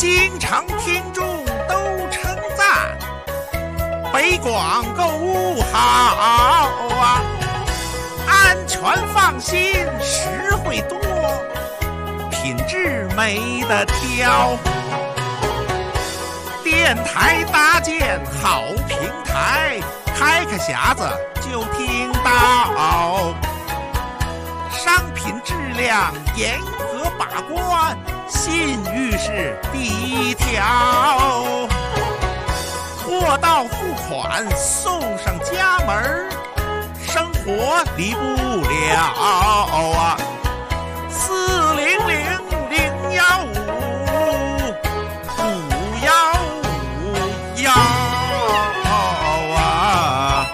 经常听众都称赞，北广购物好啊，安全放心，实惠多，品质没得挑。电台搭建好平台，开个匣子就听到，商品质量严格把关，信誉是第一条。货到付款送上家门，生活离不了啊！400-015-515啊！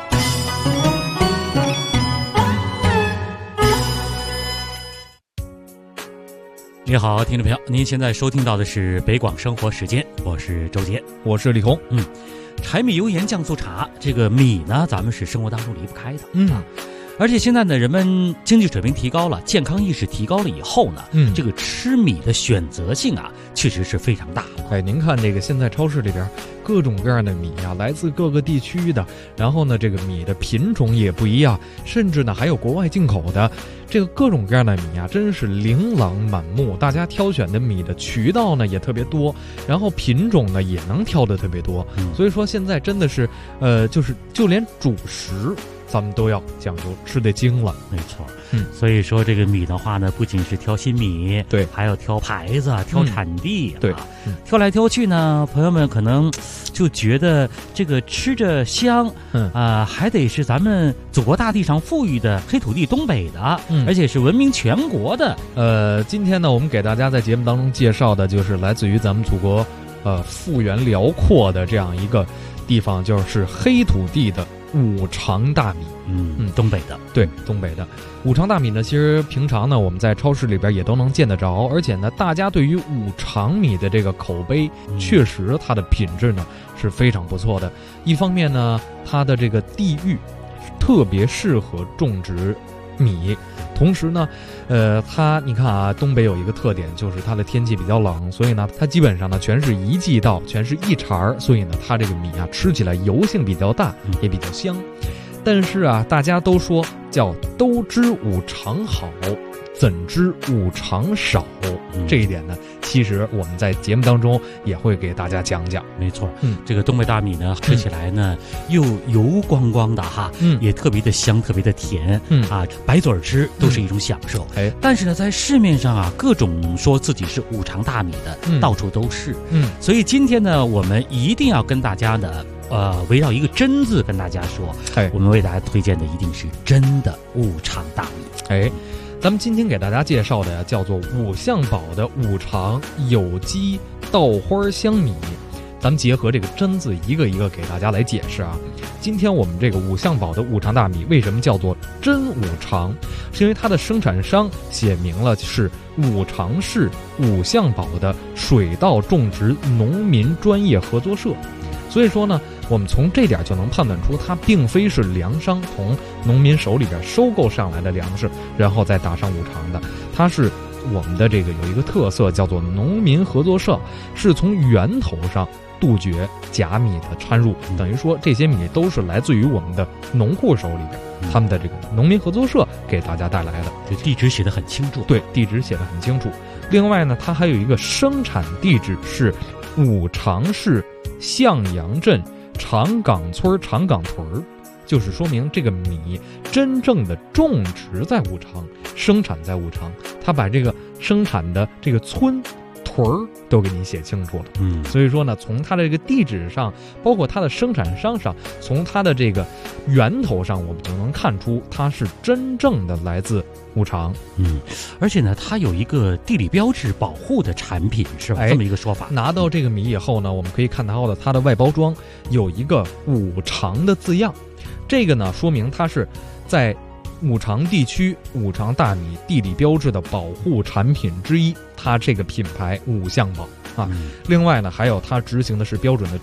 你好，听众朋友，您现在收听到的是北广生活时间，我是周杰， 我是李红。 柴米油盐酱醋茶，这个米呢，咱们是生活当中离不开的。而且现在呢，人们经济水平提高了，健康意识提高了以后呢，这个吃米的选择性啊，确实是非常大了。 您看这个现在超市里边各种各样的米啊，来自各个地区的，然后呢，这个米的品种也不一样，甚至呢还有国外进口的，这个各种各样的米啊，真是琳琅满目。大家挑选的米的渠道呢也特别多，然后品种呢也能挑的特别多。所以说现在真的是，就连主食咱们都要讲究吃得精了。 没错。所以说这个米的话呢，不仅是挑新米， 对， 还要挑牌子，挑产地， 对， 挑来挑去呢，朋友们可能就觉得这个吃着香，还得是咱们祖国大地上富裕的黑土地东北的，而且是闻名全国的。 今天呢，我们给大家在节目当中介绍的就是来自于咱们祖国幅员辽阔的这样一个地方，就是黑土地的五常大米。 东北的， 对，东北的五常大米呢，其实平常呢我们在超市里边也都能见得着，而且呢大家对于五常米的这个口碑，确实它的品质呢是非常不错的。一方面呢，它的这个地域特别适合种植米，同时呢你看啊，东北有一个特点，就是它的天气比较冷，所以呢它基本上呢全是一季稻，全是一茬，所以呢它这个米啊吃起来油性比较大，也比较香。但是啊，大家都说叫都知五常好，怎知五常少？这一点呢，其实我们在节目当中也会给大家讲讲。 没错，这个东北大米呢，吃起来呢又油光光的哈，也特别的香，特别的甜，白嘴吃都是一种享受。但是呢，在市面上啊，各种说自己是五常大米的，到处都是。所以今天呢，我们一定要跟大家呢，围绕一个真字跟大家说，我们为大家推荐的一定是真的五常大米。 咱们今天给大家介绍的叫做五象宝的五常有机稻花香米。咱们结合这个真字一个一个给大家来解释啊。今天我们这个五象宝的五常大米为什么叫做真五常，是因为它的生产商写明了是五常市五象宝的水稻种植农民专业合作社。所以说呢，我们从这点就能判断出，它并非是粮商从农民手里边收购上来的粮食，然后再打上五常的。它是我们的这个有一个特色，叫做农民合作社，是从源头上杜绝假米的掺入，等于说这些米都是来自于我们的农户手里边，他们的这个农民合作社给大家带来的。 这地址写得很清楚。 对，地址写得很清楚。另外呢，它还有一个生产地址是五常市向阳镇长岗村长岗屯，就是说明这个米真正的种植在五常，生产在五常，他把这个生产的这个村屯都给你写清楚了。所以说呢，从它的这个地址上，包括它的生产商上，从它的这个源头上，我们就能看出它是真正的来自五常。 而且呢，它有一个地理标志保护的产品，是吧？这么一个说法。 拿到这个米以后呢，我们可以看到的它的外包装有一个五常的字样，这个呢说明它是在五常地区五常大米地理标志的保护产品之一，它这个品牌五象宝啊。另外呢，还有它执行的是标准的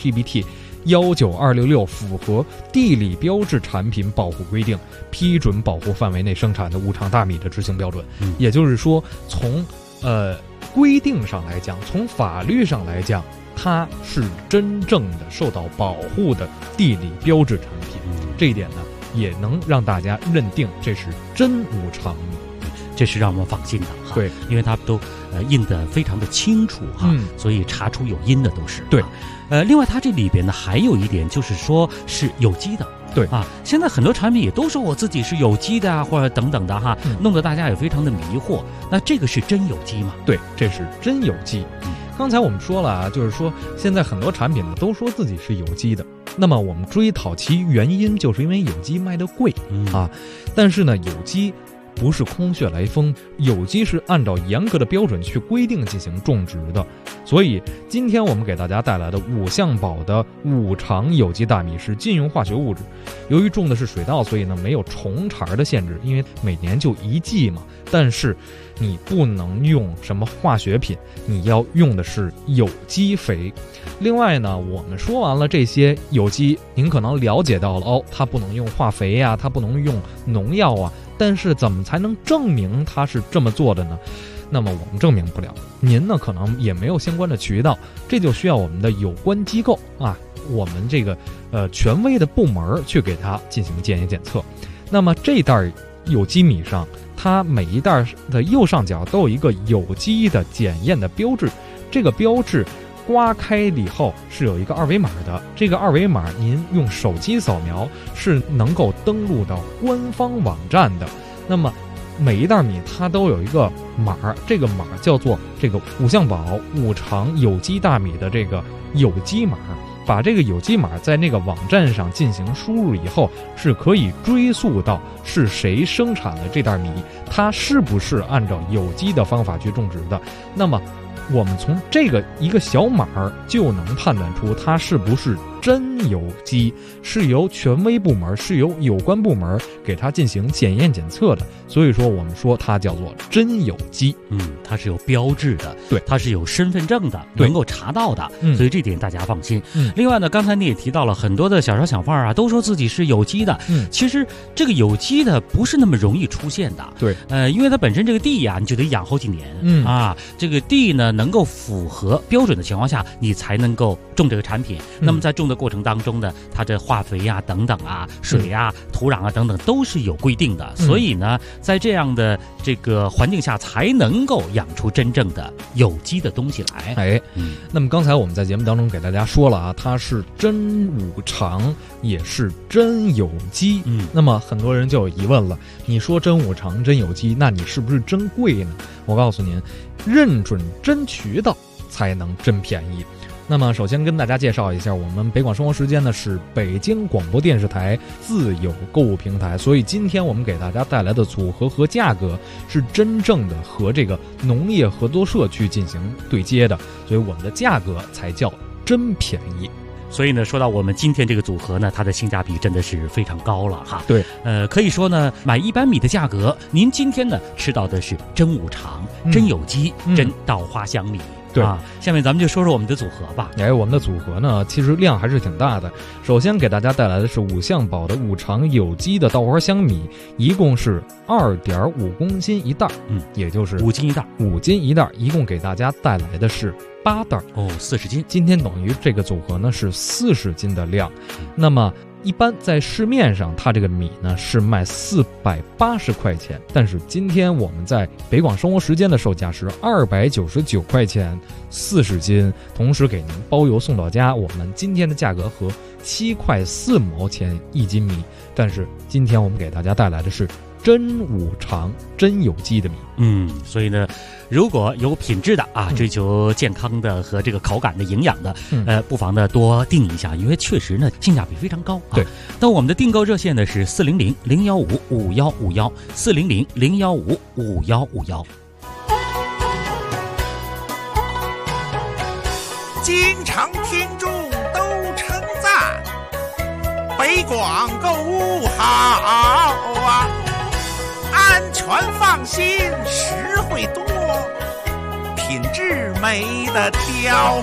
GBT19266 符合地理标志产品保护规定，批准保护范围内生产的五常大米的执行标准。也就是说，从规定上来讲，从法律上来讲，它是真正的受到保护的地理标志产品。这一点呢，也能让大家认定这是真五常米。 这是让我们放心的哈， 对， 因为它都印得非常的清楚哈，所以查出有因的都是对。 另外它这里边呢还有一点就是说是有机的， 对啊，现在很多产品也都说我自己是有机的啊，或者等等的哈，弄得大家也非常的迷惑。那这个是真有机吗？ 对，这是真有机。刚才我们说了啊，就是说现在很多产品呢都说自己是有机的，那么我们追讨其原因，就是因为有机卖得贵啊。但是呢，有机不是空穴来风，有机是按照严格的标准去规定进行种植的。所以今天我们给大家带来的五象宝的五常有机大米是禁用化学物质，由于种的是水稻，所以呢没有虫茬的限制，因为每年就一季嘛。但是你不能用什么化学品，你要用的是有机肥。另外呢，我们说完了这些有机，您可能了解到了哦，它不能用化肥呀，它不能用农药啊。但是怎么才能证明它是这么做的呢？那么我们证明不了，您呢可能也没有相关的渠道，这就需要我们的有关机构啊，我们这个权威的部门去给它进行检验检测。那么这袋有机米上，它每一袋的右上角都有一个有机的检验的标志，这个标志刮开以后是有一个二维码的，这个二维码您用手机扫描是能够登录到官方网站的。那么每一袋米它都有一个码，这个码叫做这个五象宝五常有机大米的这个有机码。把这个有机码在那个网站上进行输入以后，是可以追溯到是谁生产的这袋米，它是不是按照有机的方法去种植的。那么我们从这个一个小码就能判断出它是不是真有机，是由权威部门，是由有关部门给它进行检验检测的。所以说我们说它叫做真有机。 它是有标志的， 对， 它是有身份证的，能够查到的，所以这点大家放心。另外呢，刚才你也提到了很多的小商小贩啊，都说自己是有机的。其实这个有机的不是那么容易出现的。 对， 因为它本身这个地呀，你就得养好几年。这个地呢能够符合标准的情况下，你才能够种这个产品。那么在种的过程当中呢，它这化肥呀等等啊，水啊、土壤啊等等都是有规定的。所以呢，在这样的这个环境下，才能够养出真正的有机的东西来。 那么刚才我们在节目当中给大家说了啊，它是真五常，也是真有机。那么很多人就有疑问了，你说真五常真有机，那你是不是真贵呢？我告诉您，认准真渠道才能真便宜。那么首先跟大家介绍一下，我们北广生活时间呢是北京广播电视台自有购物平台，所以今天我们给大家带来的组合和价格是真正的和这个农业合作社去进行对接的，所以我们的价格才叫真便宜。 所以呢，说到我们今天这个组合呢，它的性价比真的是非常高了哈。 对， 可以说呢，买一般米的价格，您今天呢吃到的是真五常、真有机、真稻花香米。 对啊，下面咱们就说说我们的组合吧。 我们的组合呢，其实量还是挺大的。首先给大家带来的是五象宝的五常有机的稻花香米，一共是2.5公斤一袋，也就是 5斤一袋 ，5斤一袋，一共给大家带来的是8袋 ，40斤。 今天等于这个组合呢是40斤的量。那么一般在市面上，它这个米呢是卖480块钱，但是今天我们在北广生活时间的售价是299块钱40斤，同时给您包邮送到家。我们今天的价格和7块4毛钱一斤米，但是今天我们给大家带来的是真五常真有机的米。 所以呢，如果有品质的啊，追求健康的和这个口感的营养的，不妨呢多订一下，因为确实呢性价比非常高。 对， 那我们的订购热线呢是400-015-5151，400-015-5151。 经常听众都称赞北广购物好啊，安全放心，实惠多，品质没得挑。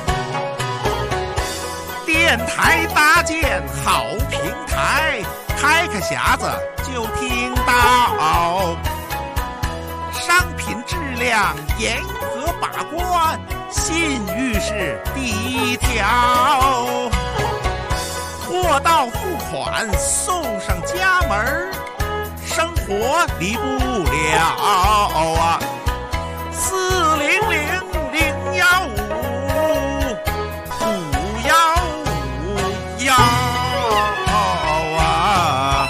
电台搭建好平台，开个匣子就听到，商品质量，严格把关，信誉是第一条。货到付款，送上家门，生活离不了啊！400-015-515啊！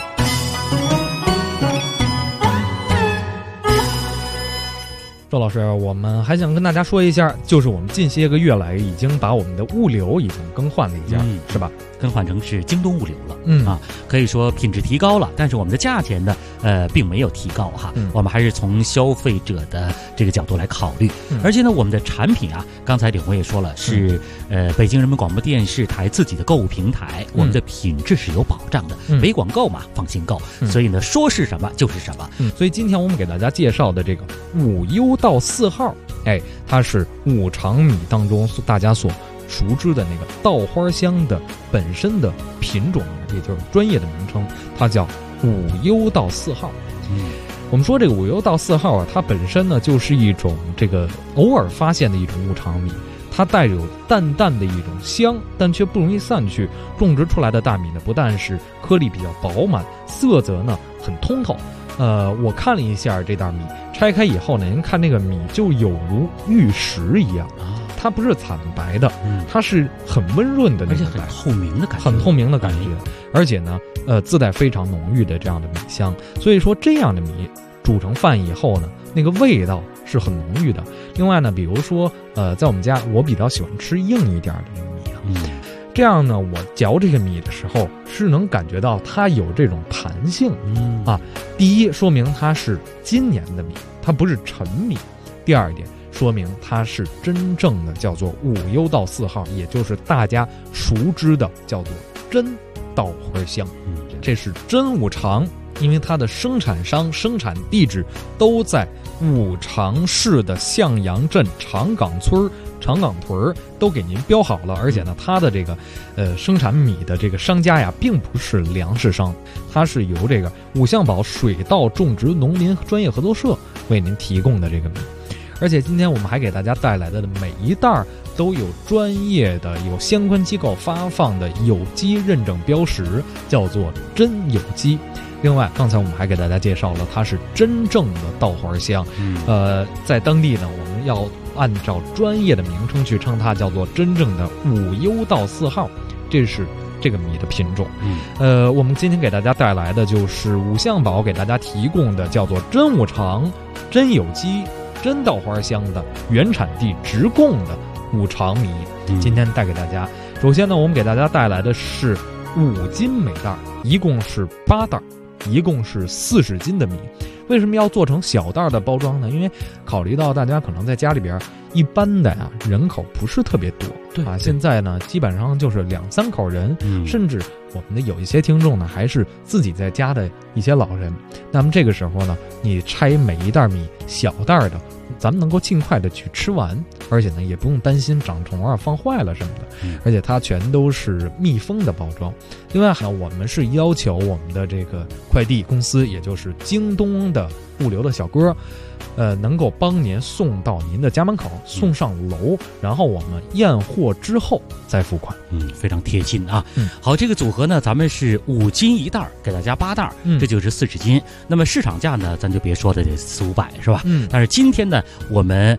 周老师，我们还想跟大家说一下，就是我们近些个月来已经把我们的物流已经更换了一下，是吧？ 更换成是京东物流了，可以说品质提高了，但是我们的价钱呢，并没有提高哈，我们还是从消费者的这个角度来考虑，而且呢，我们的产品啊，刚才李红也说了，是北京人民广播电视台自己的购物平台，我们的品质是有保障的，北广购嘛，放心购，所以呢，说是什么就是什么， 所以今天我们给大家介绍的这个5优到4号，它是五常米当中大家所熟知的那个稻花香的本身的品种，也就是专业的名称，它叫5优到4号。我们说这个5优到4号啊，它本身呢就是一种这个偶尔发现的一种五常米，它带有淡淡的一种香，但却不容易散去。种植出来的大米呢，不但是颗粒比较饱满，色泽呢很通透。我看了一下这袋米，拆开以后呢，您看那个米就有如玉石一样。它不是惨白的，它是很温润的那种， 而且很透明的感觉， 很透明的感觉，而且呢，自带非常浓郁的这样的米香。所以说，这样的米煮成饭以后呢，那个味道是很浓郁的。另外呢，比如说，在我们家，我比较喜欢吃硬一点的这个米啊，这样呢，我嚼这个米的时候是能感觉到它有这种弹性，第一，说明它是今年的米，它不是陈米；第二点，说明它是真正的叫做5优到4号，也就是大家熟知的叫做真稻花香。这是真五常，因为它的生产商、生产地址都在五常市的向阳镇长岗村、长岗屯都给您标好了，而且呢，它的这个生产米的这个商家呀，并不是粮食商，它是由这个五象堡水稻种植农民专业合作社为您提供的这个米。而且今天我们还给大家带来的每一袋都有专业的、有相关机构发放的有机认证标识，叫做真有机。另外，刚才我们还给大家介绍了，它是真正的稻花香。在当地呢，我们要按照专业的名称去称它，叫做真正的5优到4号。这是这个米的品种。我们今天给大家带来的就是五象堡给大家提供的叫做真五常、真有机、真稻花香的原产地直供的五常米。今天带给大家，首先呢，我们给大家带来的是5斤每袋，一共是8袋，一共是40斤的米。为什么要做成小袋的包装呢？因为考虑到大家可能在家里边一般的呀人口不是特别多，对啊，现在呢基本上就是2-3口人，甚至我们的有一些听众呢还是自己在家的一些老人。那么这个时候呢，你拆每一袋米小袋的，咱们能够尽快的去吃完，而且呢也不用担心长虫啊、放坏了什么的，而且它全都是密封的包装。另外呢，我们是要求我们的这个快递公司，也就是京东的物流的小哥，能够帮您送到您的家门口，送上楼，然后我们验货之后再付款。 非常贴心啊。好，这个组合呢，咱们是5斤一袋，给大家8袋，这就是40斤。那么市场价呢，咱就别说的得400-500是吧？但是今天呢，我们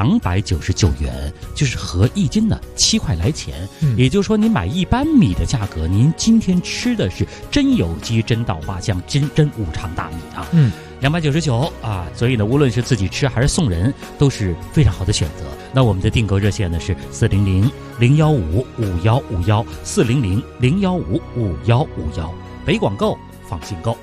299元，就是合1斤呢7块来钱。也就是说，您买一般米的价格，您今天吃的是真有机、真稻花香、真五常大米啊。299啊，所以呢，无论是自己吃还是送人，都是非常好的选择。那我们的订购热线呢是400-015-515，400-015-515，北广购，放心购。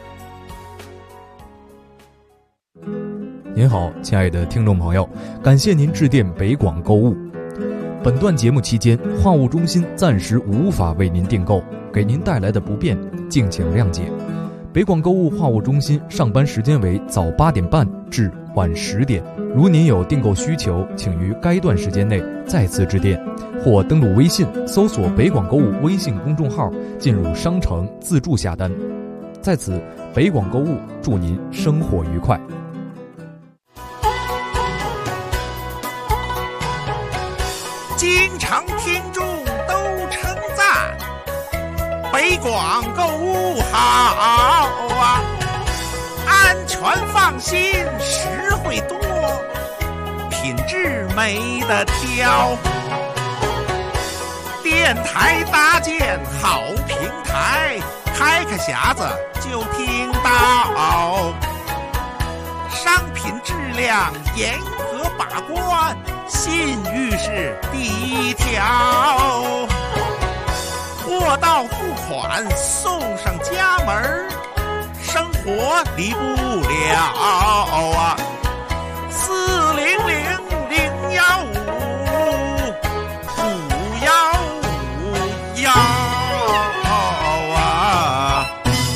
您好，亲爱的听众朋友，感谢您致电北广购物。本段节目期间，话务中心暂时无法为您订购，给您带来的不便，敬请谅解。北广购物话务中心上班时间为早8点半至晚10点，如您有订购需求，请于该段时间内再次致电，或登录微信搜索北广购物微信公众号，进入商城自助下单。在此，北广购物祝您生活愉快。 经常听众都称赞，北广购物好啊，安全放心，实惠多，品质没得挑。电台搭建好平台，开个匣子就听到，商品质量严格把关，信誉是第一条。货到付款送上家门，生活离不了啊！400-015-515啊！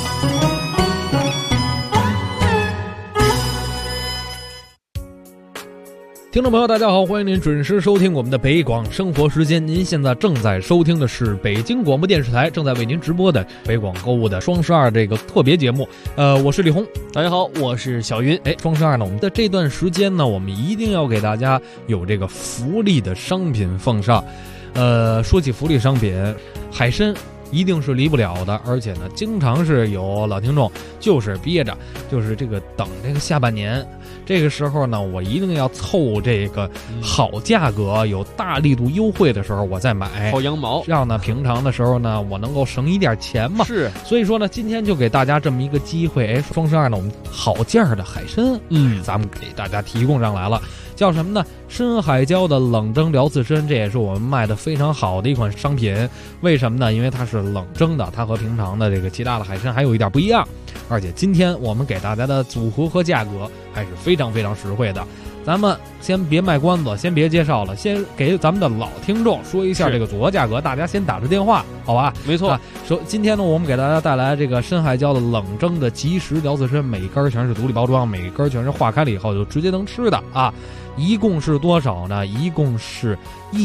听众朋友大家好，欢迎您准时收听我们的北广生活时间。您现在正在收听的是北京广播电视台正在为您直播的北广购物的双12这个特别节目。我是李红， 大家好，我是小云。 双12呢，我们的这段时间呢，我们一定要给大家有这个福利的商品奉上。说起福利商品，海参一定是离不了的，而且呢，经常是有老听众就是憋着，就是这个等这个下半年。这个时候呢，我一定要凑这个好价格、有大力度优惠的时候，我再买薅羊毛， 这样呢，平常的时候呢，我能够省一点钱嘛。 是， 所以说呢，今天就给大家这么一个机会，双12呢，我们好价的海参，咱们给大家提供上来了，叫什么呢？深海椒的冷蒸辽刺参，这也是我们卖的非常好的一款商品。为什么呢？因为它是冷蒸的，它和平常的这个其他的海参还有一点不一样。而且今天我们给大家的组合和价格还是非常非常实惠的。咱们先别卖关子，先别介绍了，先给咱们的老听众说一下这个组合价格，大家先打着电话，好吧？ 没错。 今天呢，我们给大家带来这个深海椒的冷蒸的即食辽刺参，每根全是独立包装，每根全是化开了以后就直接能吃的啊。一共是多少呢？一共是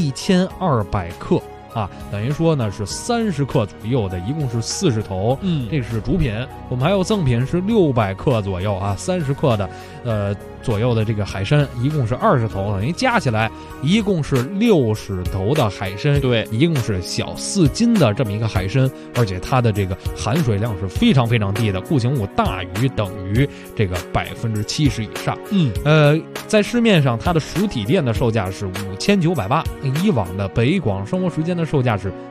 1200克。等于说呢是30克左右的，一共是40头。这是主品，我们还有赠品是600克左右啊，30克的左右的这个海参，一共是20头，等于加起来一共是60头的海参。 对， 一共是小4斤的这么一个海参，而且它的这个含水量是非常非常低的，固形物大于等于这个70%以上。在市面上它的实体店的售价是5980，以往的北广生活时间的售价是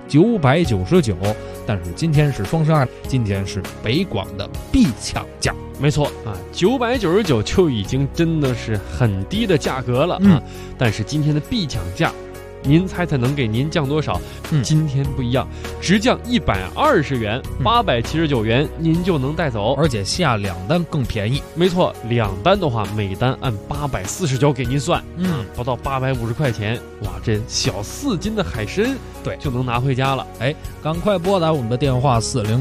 999，但是今天是双12，今天是北广的必抢价。 没错啊，999就已经真的是很低的价格了啊！但是今天的必抢价，您猜猜能给您降多少？今天不一样，直降120元，879元您就能带走， 而且下2单更便宜。 没错，2单的话，每单按849给您算，不到850块钱，哇，这小4斤的海参，对，就能拿回家了。 赶快拨打我们的电话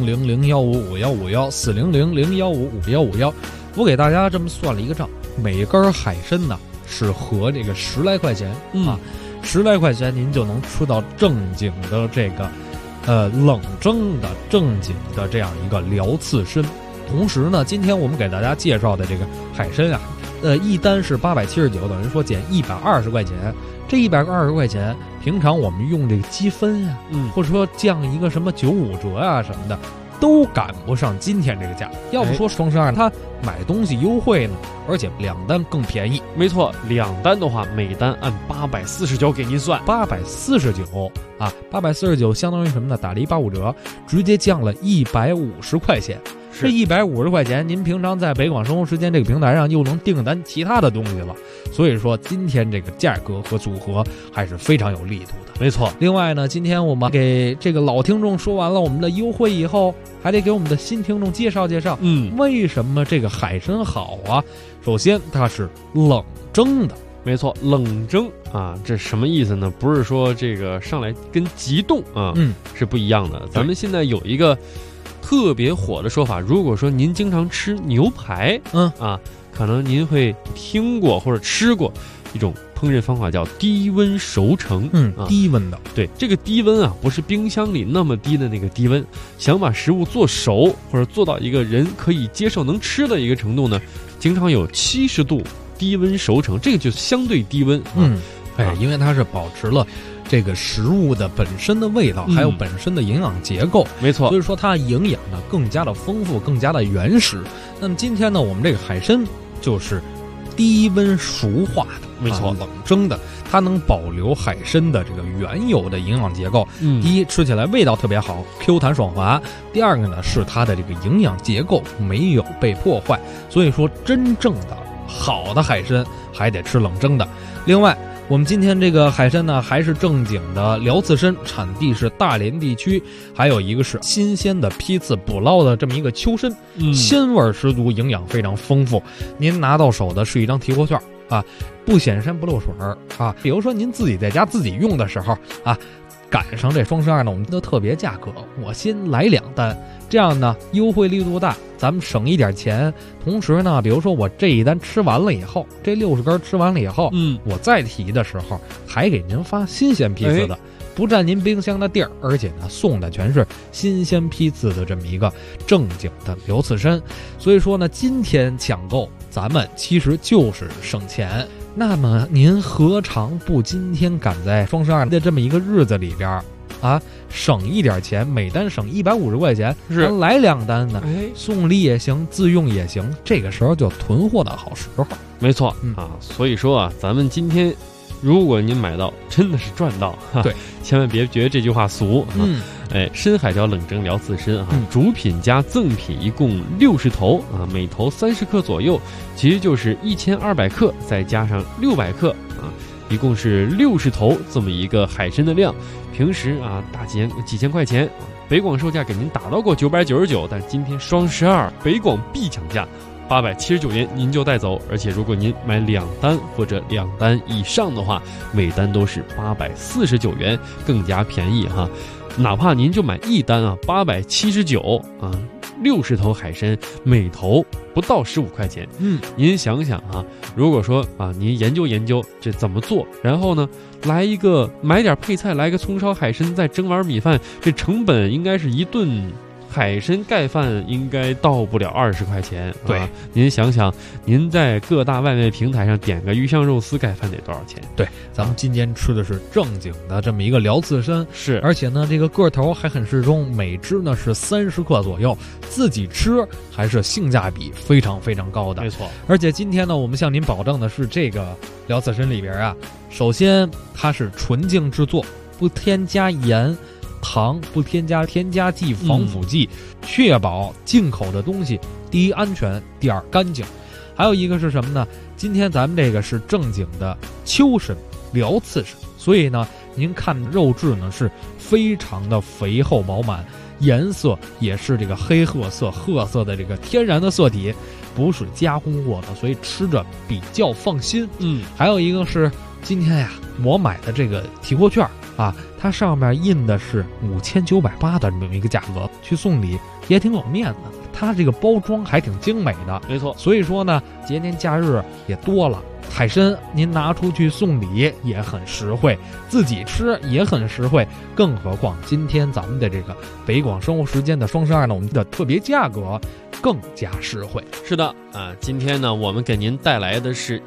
400-015-5151，400-015-5151。我给大家这么算了一个账，每根海参呢是合这个10来块钱，10来块钱您就能吃到正经的这个冷蒸的正经的这样一个辽刺参。同时呢，今天我们给大家介绍的这个海参啊，一单是879，等于说减120块钱。这120块钱，平常我们用这个积分啊，或者说降一个什么95折啊什么的，都赶不上今天这个价。要不说双12它买东西优惠呢，而且2单更便宜。 没错，2单的话，每单按849给您算 ，849啊，849相当于什么呢？打了185折，直接降了150块钱。这150块钱，您平常在北广生活时间这个平台上又能订单其他的东西了。所以说，今天这个价格和组合还是非常有力度的。 没错。 另外呢，今天我们给这个老听众说完了我们的优惠以后，还得给我们的新听众介绍介绍，为什么这个海参好啊？首先，它是冷蒸的。 没错，冷蒸啊，这什么意思呢？不是说这个上来跟急冻啊，是不一样的。咱们现在有一个特别火的说法，如果说您经常吃牛排，可能您会听过或者吃过一种烹饪方法叫低温熟成， 低温的。 对，这个低温啊，不是冰箱里那么低的那个低温，想把食物做熟或者做到一个人可以接受能吃的一个程度呢，经常有70度低温熟成，这个就相对低温。 因为它是保持了这个食物的本身的味道，还有本身的营养结构。 没错， 所以说它营养呢更加的丰富，更加的原始。那么今天呢，我们这个海参就是低温熟化的， 没错， 冷蒸的，它能保留海参的这个原有的营养结构。第一，吃起来味道特别好 ，Q 弹爽滑；第二个呢，是它的这个营养结构没有被破坏。所以说，真正的好的海参还得吃冷蒸的。另外，我们今天这个海参呢，还是正经的辽刺参，产地是大连地区，还有一个是新鲜的批次捕捞的这么一个秋参，鲜味十足，营养非常丰富。您拿到手的是一张提货券啊，不显山不漏水啊。比如说您自己在家自己用的时候啊，赶上这双12呢，我们的特别价格，我先来2单，这样呢优惠力度大，咱们省一点钱。同时呢，比如说我这一单吃完了以后，这60根吃完了以后，我再提的时候还给您发新鲜批次的，不占您冰箱的地儿，而且呢送的全是新鲜批次的这么一个正经的辽刺参。所以说呢，今天抢购咱们其实就是省钱。那么您何尝不今天赶在双12的这么一个日子里边啊，省一点钱，每单省150块钱，是来2单呢，送礼也行，自用也行，这个时候就囤货的好时候。 没错啊，所以说啊，咱们今天如果您买到，真的是赚到，对，千万别觉得这句话俗啊。深海椒冷蒸辽刺参啊，主品加赠品一共60头啊，每头30克左右，其实就是1200克，再加上600克啊，一共是60头这么一个海参的量。平时啊，大几千块钱，北广售价给您打到过999，但今天双12北广必抢价。879元您就带走，而且如果您买2单或者2单以上的话，每单都是849元，更加便宜哈。哪怕您就买1单啊，879啊，60头海参，每头不到15块钱。您想想啊，如果说啊，您研究研究这怎么做，然后呢，买点配菜，来个葱烧海参，再蒸碗米饭，这成本应该是一顿海参盖饭应该到不了20块钱。对，您想想，您在各大外卖平台上点个鱼香肉丝盖饭得多少钱？ 对，咱们今天吃的是正经的这么一个辽刺参，是，而且呢，这个个头还很适中，每只呢是30克左右，自己吃还是性价比非常非常高的。 没错， 而且今天呢，我们向您保证的是，这个辽刺参里边啊，首先它是纯净制作，不添加盐。糖，不添加添加剂、防腐剂，确保进口的东西第一安全，第二干净。还有一个是什么呢？今天咱们这个是正经的秋参，辽刺参，所以呢，您看肉质呢是非常的肥厚饱满，颜色也是这个黑褐色的这个天然的色体，不是加工过的，所以吃着比较放心。还有一个是今天呀，我买的这个提货券啊，它上面印的是5980的这么一个价格，去送礼也挺有面子。它这个包装还挺精美的， 没错。 所以说呢，节年假日也多了，海参您拿出去送礼也很实惠，自己吃也很实惠。更何况今天咱们的这个北广生活时间的双12呢，我们的特别价格更加实惠。 是的啊，今天呢，我们给您带来的是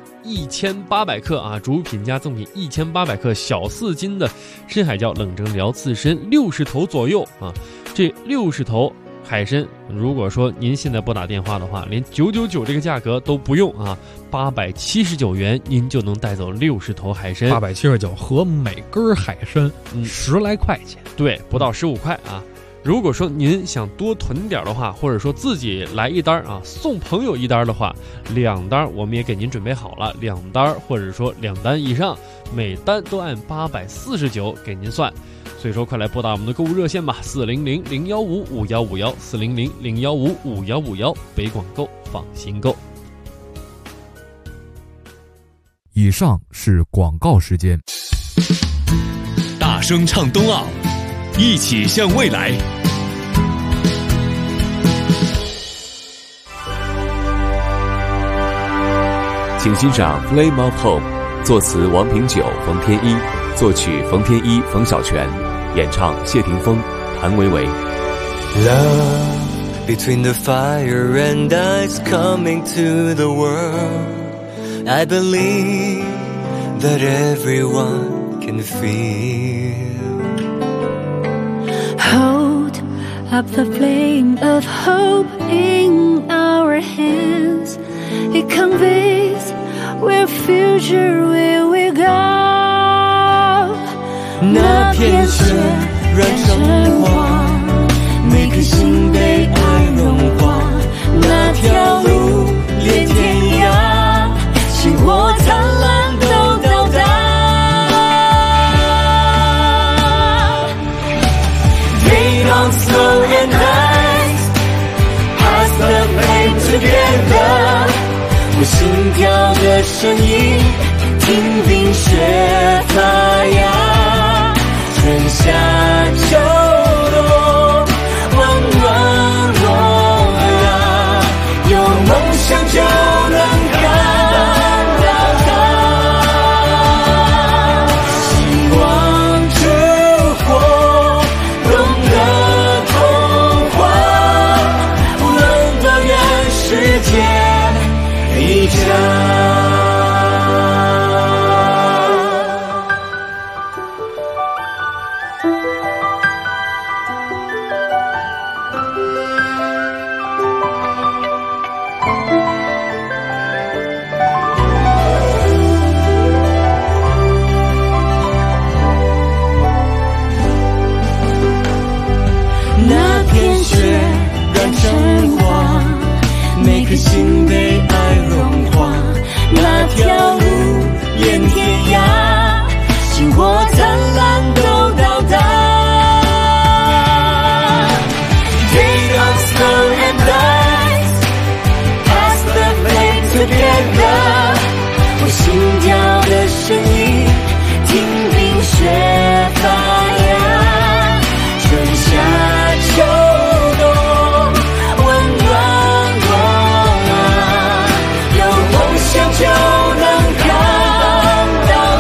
1800克啊，主品加赠品1800克小4斤的深海椒冷蒸辽刺参60头左右啊，这60头海参，如果说您现在不打电话的话，连999这个价格都不用啊，879元您就能带走60头海参 ，879和每根海参10来块钱， 对，不到15块啊。如果说您想多囤点的话，或者说自己来1单啊，送朋友1单的话，2单我们也给您准备好了，2单或者说2单以上，每单都按849给您算。所以说快来拨打我们的购物热线吧，400-015-5151，400-015-5151，北广购，放心购。 以上是广告时间。 大声唱冬奥，一起向未来。请欣赏《Flame of Home》，作词王平久、冯天一，作曲冯天一、冯小泉，演唱谢霆锋、谭维维。 Love between the fire and ice coming to the world. I believe that everyone can can feel. Hold up the flame of hope in our hands. It conveys where future where we go. 那片雪染成黄，每颗心被爱融化。那条路连天涯，星火灿烂都到达。They don't slow and rise, pass the flame together. 我心跳的声音，听冰雪发芽，春夏秋冬，温暖我啊，有梦想就能看到它。希望之火，懂得童话，无论多远世界一家。那片雪染成黄，每颗心被爱融化。那条路连天涯，星火灿烂都到达。They don't slow and rise, pass the flame together. 我心跳的声音，听冰雪发芽，春夏秋冬，温暖我啊，有梦想就能看到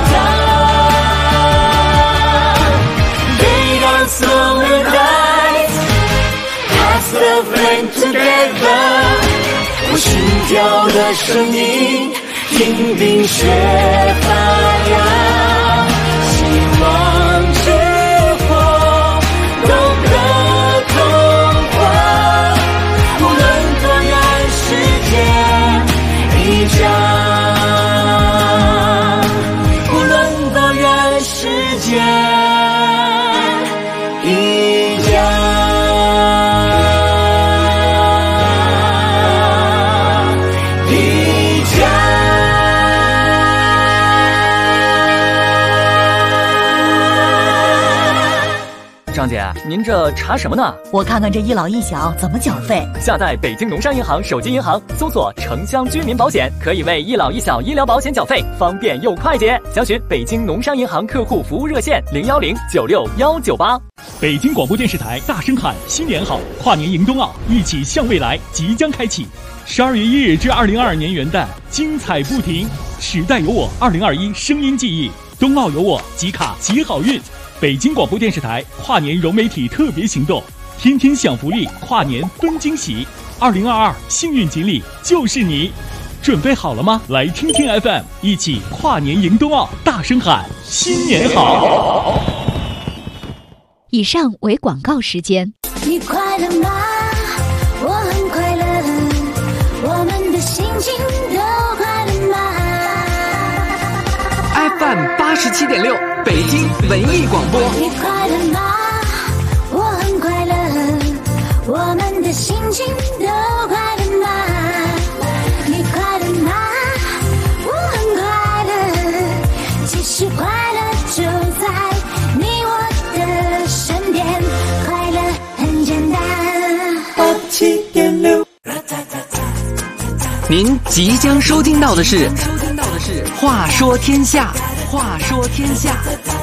它。They don't slow and rise, pass the flame together. 我心跳的声音，听冰雪发芽，希望之火，懂得童话，无论多远世界一家，无论多远世界一家。 张姐，您这查什么呢？ 我看看这一老一小怎么缴费。 下载北京农商银行手机银行，搜索城乡居民保险，可以为一老一小医疗保险缴费，方便又快捷。详询北京农商银行客户服务热线010969198。 北京广播电视台大声喊新年好，跨年迎冬奥，一起向未来即将开启。12月1日至2022年元旦，精彩不停。时代有我2021声音记忆，冬奥有我，集卡集好运。北京广播电视台跨年融媒体特别行动，天天享福利，跨年分惊喜。2022幸运锦鲤就是你，准备好了吗？来听听 FM， 一起跨年迎冬奥，大声喊新年好。 以上为广告时间。 你快乐吗？我很快乐，我们的心情都快乐吗？ FM 87.6北京文艺广播。 你快乐吗？我很快乐，我们的心情都快乐吗？你快乐吗？我很快乐，其实快乐就在你我的身边，快乐很简单。87.6。 您即将收听到的是《话说天下》，话说天下。